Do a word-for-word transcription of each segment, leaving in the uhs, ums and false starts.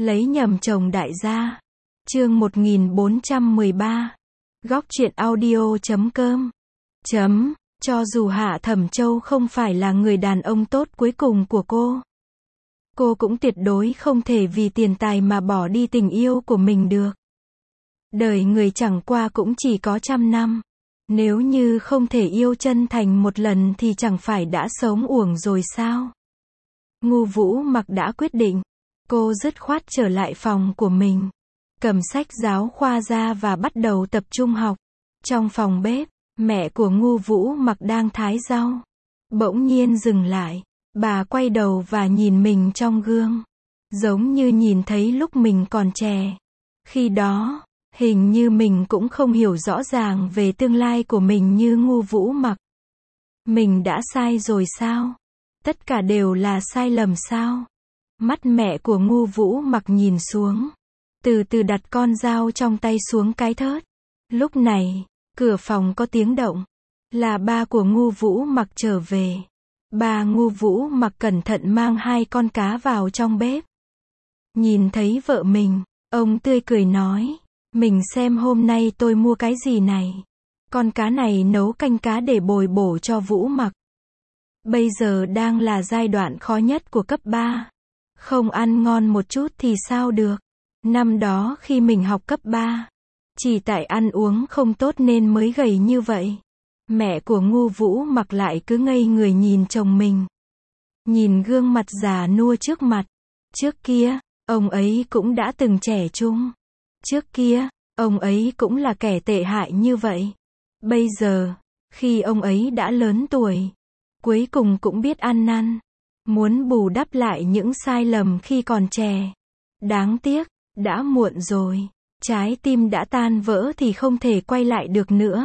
Lấy nhầm chồng đại gia. Chương một nghìn bốn trăm mười ba. Góc truyện audio chấm com. Chấm. Cho dù Hạ Thẩm Châu không phải là người đàn ông tốt cuối cùng của cô, cô cũng tuyệt đối không thể vì tiền tài mà bỏ đi tình yêu của mình được. Đời người chẳng qua cũng chỉ có trăm năm. Nếu như không thể yêu chân thành một lần thì chẳng phải đã sống uổng rồi sao? Ngu Vũ Mặc đã quyết định. Cô dứt khoát trở lại phòng của mình, cầm sách giáo khoa ra và bắt đầu tập trung học. Trong phòng bếp, mẹ của Ngu Vũ Mặc đang thái rau. Bỗng nhiên dừng lại, bà quay đầu và nhìn mình trong gương. Giống như nhìn thấy lúc mình còn trẻ. Khi đó, hình như mình cũng không hiểu rõ ràng về tương lai của mình như Ngu Vũ Mặc. Mình đã sai rồi sao? Tất cả đều là sai lầm sao? Mắt mẹ của Ngu Vũ Mặc nhìn xuống, từ từ đặt con dao trong tay xuống cái thớt. Lúc này, cửa phòng có tiếng động. Là ba của Ngu Vũ Mặc trở về. Bà Ngu Vũ Mặc cẩn thận mang hai con cá vào trong bếp. Nhìn thấy vợ mình, ông tươi cười nói, mình xem hôm nay tôi mua cái gì này. Con cá này nấu canh cá để bồi bổ cho Vũ Mặc. Bây giờ đang là giai đoạn khó nhất của cấp ba. Không ăn ngon một chút thì sao được. Năm đó khi mình học cấp ba, chỉ tại ăn uống không tốt nên mới gầy như vậy. Mẹ của Ngu Vũ Mặc lại cứ ngây người nhìn chồng mình. Nhìn gương mặt già nua trước mặt. Trước kia, ông ấy cũng đã từng trẻ trung. Trước kia, ông ấy cũng là kẻ tệ hại như vậy. Bây giờ, khi ông ấy đã lớn tuổi, cuối cùng cũng biết ăn năn. Muốn bù đắp lại những sai lầm khi còn trẻ. Đáng tiếc, đã muộn rồi. Trái tim đã tan vỡ thì không thể quay lại được nữa.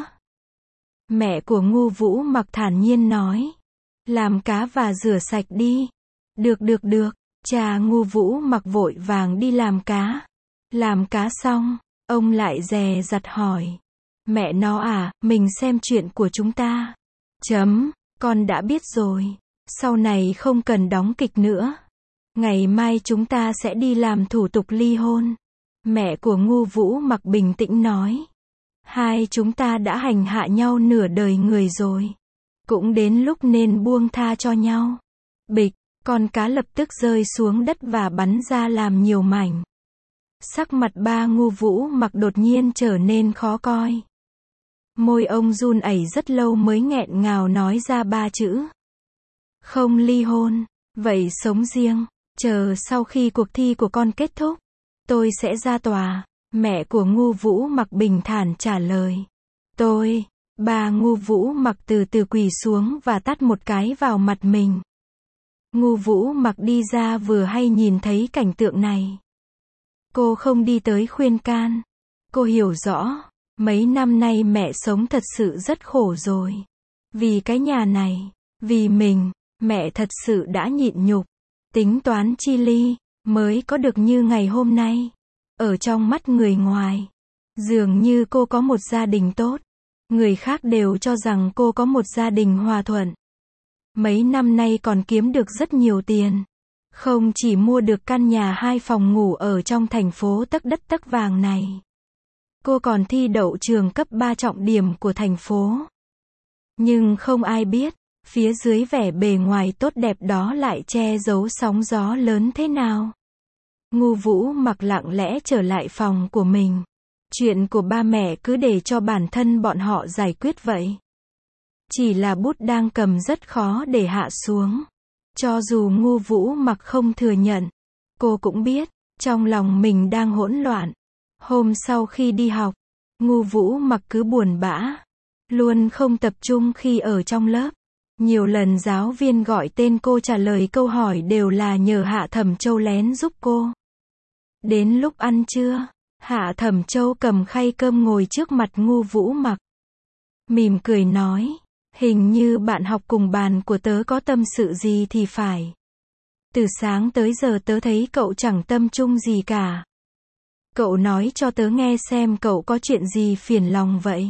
Mẹ của Ngu Vũ Mặc thản nhiên nói. Làm cá và rửa sạch đi. Được được được. Cha Ngu Vũ Mặc vội vàng đi làm cá. Làm cá xong, ông lại dè dặt hỏi. Mẹ nó à, mình xem chuyện của chúng ta. Chấm, con đã biết rồi. Sau này không cần đóng kịch nữa. Ngày mai chúng ta sẽ đi làm thủ tục ly hôn. Mẹ của Ngu Vũ Mặc bình tĩnh nói. Hai chúng ta đã hành hạ nhau nửa đời người rồi. Cũng đến lúc nên buông tha cho nhau. Bịch, con cá lập tức rơi xuống đất và bắn ra làm nhiều mảnh. Sắc mặt ba Ngu Vũ Mặc đột nhiên trở nên khó coi. Môi ông run ẩy rất lâu mới nghẹn ngào nói ra ba chữ. Không ly hôn, vậy sống riêng, chờ sau khi cuộc thi của con kết thúc, tôi sẽ ra tòa. Mẹ của Ngu Vũ Mặc bình thản trả lời. Tôi, bà Ngu Vũ Mặc từ từ quỳ xuống và tát một cái vào mặt mình. Ngu Vũ Mặc đi ra vừa hay nhìn thấy cảnh tượng này. Cô không đi tới khuyên can. Cô hiểu rõ, mấy năm nay mẹ sống thật sự rất khổ rồi. Vì cái nhà này, vì mình. Mẹ thật sự đã nhịn nhục, tính toán chi ly, mới có được như ngày hôm nay. Ở trong mắt người ngoài, dường như cô có một gia đình tốt. Người khác đều cho rằng cô có một gia đình hòa thuận. Mấy năm nay còn kiếm được rất nhiều tiền. Không chỉ mua được căn nhà hai phòng ngủ ở trong thành phố tấc đất tấc vàng này. Cô còn thi đậu trường cấp ba trọng điểm của thành phố. Nhưng không ai biết. Phía dưới vẻ bề ngoài tốt đẹp đó lại che giấu sóng gió lớn thế nào. Ngu Vũ Mặc lặng lẽ trở lại phòng của mình. Chuyện của ba mẹ cứ để cho bản thân bọn họ giải quyết vậy. Chỉ là bút đang cầm rất khó để hạ xuống. Cho dù Ngu Vũ Mặc không thừa nhận, cô cũng biết, trong lòng mình đang hỗn loạn. Hôm sau khi đi học, Ngu Vũ Mặc cứ buồn bã, luôn không tập trung khi ở trong lớp. Nhiều lần giáo viên gọi tên cô trả lời câu hỏi đều là nhờ Hạ Thẩm Châu lén giúp cô. Đến lúc ăn trưa, Hạ Thẩm Châu cầm khay cơm ngồi trước mặt Ngu Vũ Mặc. Mỉm cười nói, hình như bạn học cùng bàn của tớ có tâm sự gì thì phải. Từ sáng tới giờ tớ thấy cậu chẳng tâm trung gì cả. Cậu nói cho tớ nghe xem cậu có chuyện gì phiền lòng vậy.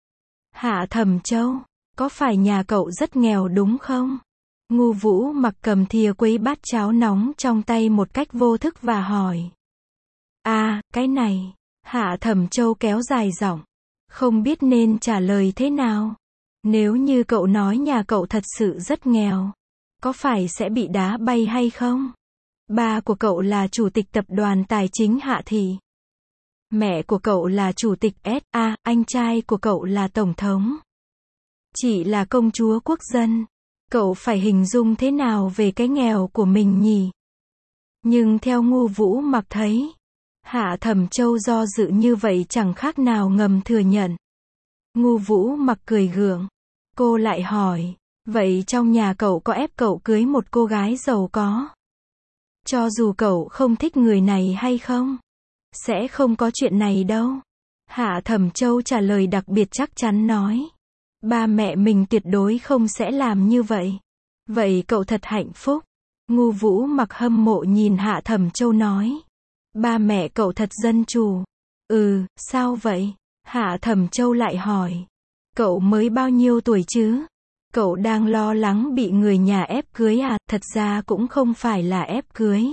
Hạ Thẩm Châu, có phải nhà cậu rất nghèo đúng không? Ngu Vũ Mặc cầm thìa quấy bát cháo nóng trong tay một cách vô thức và hỏi. Cái này, Hạ Thẩm Châu kéo dài giọng, không biết nên trả lời thế nào. Nếu như cậu nói nhà cậu thật sự rất nghèo, có phải sẽ bị đá bay hay không? Ba của cậu là chủ tịch tập đoàn tài chính Hạ Thị. Mẹ của cậu là chủ tịch ét a, anh trai của cậu là tổng thống. Chị là công chúa quốc dân. Cậu phải hình dung thế nào về cái nghèo của mình nhỉ? Nhưng theo Ngô Vũ Mặc thấy, Hạ Thẩm Châu do dự như vậy chẳng khác nào ngầm thừa nhận. Ngô Vũ Mặc cười gượng. Cô lại hỏi, vậy trong nhà cậu có ép cậu cưới một cô gái giàu có? Cho dù cậu không thích người này hay không? Sẽ không có chuyện này đâu. Hạ Thẩm Châu trả lời đặc biệt chắc chắn nói. Ba mẹ mình tuyệt đối không sẽ làm như vậy. Vậy cậu thật hạnh phúc. Ngô Vũ Mặc hâm mộ nhìn Hạ Thẩm Châu nói. Ba mẹ cậu thật dân chủ. Ừ, sao vậy? Hạ Thẩm Châu lại hỏi. Cậu mới bao nhiêu tuổi chứ? Cậu đang lo lắng bị người nhà ép cưới à? Thật ra cũng không phải là ép cưới,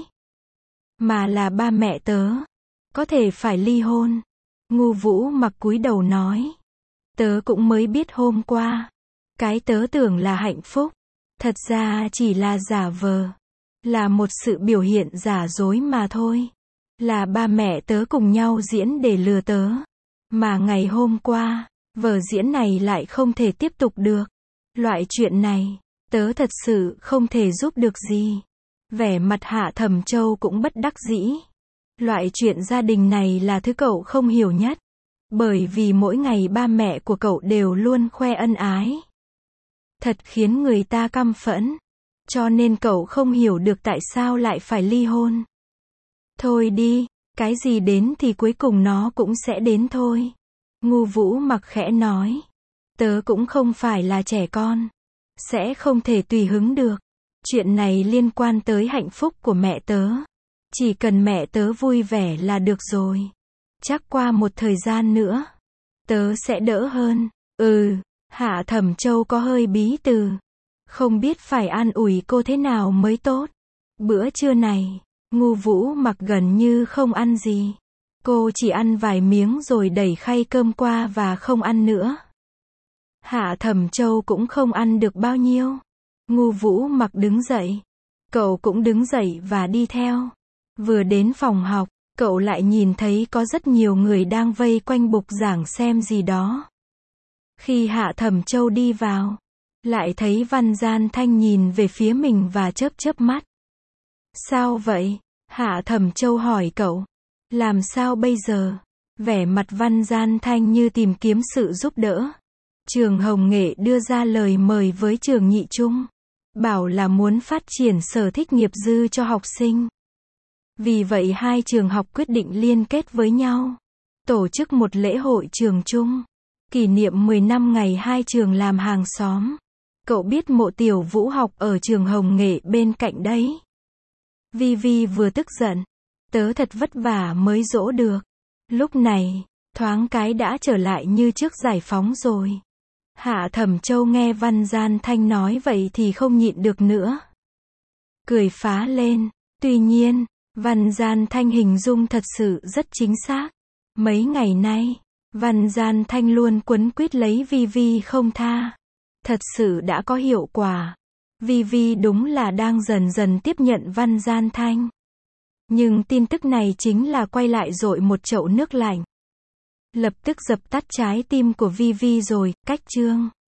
mà là ba mẹ tớ có thể phải ly hôn. Ngô Vũ Mặc cúi đầu nói. Tớ cũng mới biết hôm qua. Cái tớ tưởng là hạnh phúc, thật ra chỉ là giả vờ. Là một sự biểu hiện giả dối mà thôi. Là ba mẹ tớ cùng nhau diễn để lừa tớ. Mà ngày hôm qua, vở diễn này lại không thể tiếp tục được. Loại chuyện này, tớ thật sự không thể giúp được gì. Vẻ mặt Hạ Thẩm Châu cũng bất đắc dĩ. Loại chuyện gia đình này là thứ cậu không hiểu nhất. Bởi vì mỗi ngày ba mẹ của cậu đều luôn khoe ân ái. Thật khiến người ta căm phẫn. Cho nên cậu không hiểu được tại sao lại phải ly hôn. Thôi đi, cái gì đến thì cuối cùng nó cũng sẽ đến thôi. Ngô Vũ Mặc khẽ nói. Tớ cũng không phải là trẻ con. Sẽ không thể tùy hứng được. Chuyện này liên quan tới hạnh phúc của mẹ tớ. Chỉ cần mẹ tớ vui vẻ là được rồi. Chắc qua một thời gian nữa, tớ sẽ đỡ hơn. Ừ, Hạ Thẩm Châu có hơi bí từ. Không biết phải an ủi cô thế nào mới tốt. Bữa trưa này, Ngô Vũ Mặc gần như không ăn gì. Cô chỉ ăn vài miếng rồi đẩy khay cơm qua và không ăn nữa. Hạ Thẩm Châu cũng không ăn được bao nhiêu. Ngô Vũ Mặc đứng dậy. Cậu cũng đứng dậy và đi theo. Vừa đến phòng học, cậu lại nhìn thấy có rất nhiều người đang vây quanh bục giảng xem gì đó. Khi Hạ Thẩm Châu đi vào, lại thấy Văn Gian Thanh nhìn về phía mình và chớp chớp mắt. Sao vậy? Hạ Thẩm Châu hỏi cậu. Làm sao bây giờ? Vẻ mặt Văn Gian Thanh như tìm kiếm sự giúp đỡ. Trường Hồng Nghệ đưa ra lời mời với trường Nhị Trung. Bảo là muốn phát triển sở thích nghiệp dư cho học sinh. Vì vậy hai trường học quyết định liên kết với nhau. Tổ chức một lễ hội trường chung. Kỷ niệm mười năm ngày hai trường làm hàng xóm. Cậu biết Mộ Tiểu Vũ học ở trường Hồng Nghệ bên cạnh đấy. Vi Vi vừa tức giận. Tớ thật vất vả mới dỗ được. Lúc này, thoáng cái đã trở lại như trước giải phóng rồi. Hạ Thẩm Châu nghe Văn Gian Thanh nói vậy thì không nhịn được nữa. Cười phá lên. Tuy nhiên, Văn Gian Thanh hình dung thật sự rất chính xác. Mấy ngày nay, Văn Gian Thanh luôn quấn quýt lấy Vi Vi không tha. Thật sự đã có hiệu quả. Vi Vi đúng là đang dần dần tiếp nhận Văn Gian Thanh. Nhưng tin tức này chính là quay lại dội một chậu nước lạnh. Lập tức dập tắt trái tim của Vi Vi rồi, cách chương.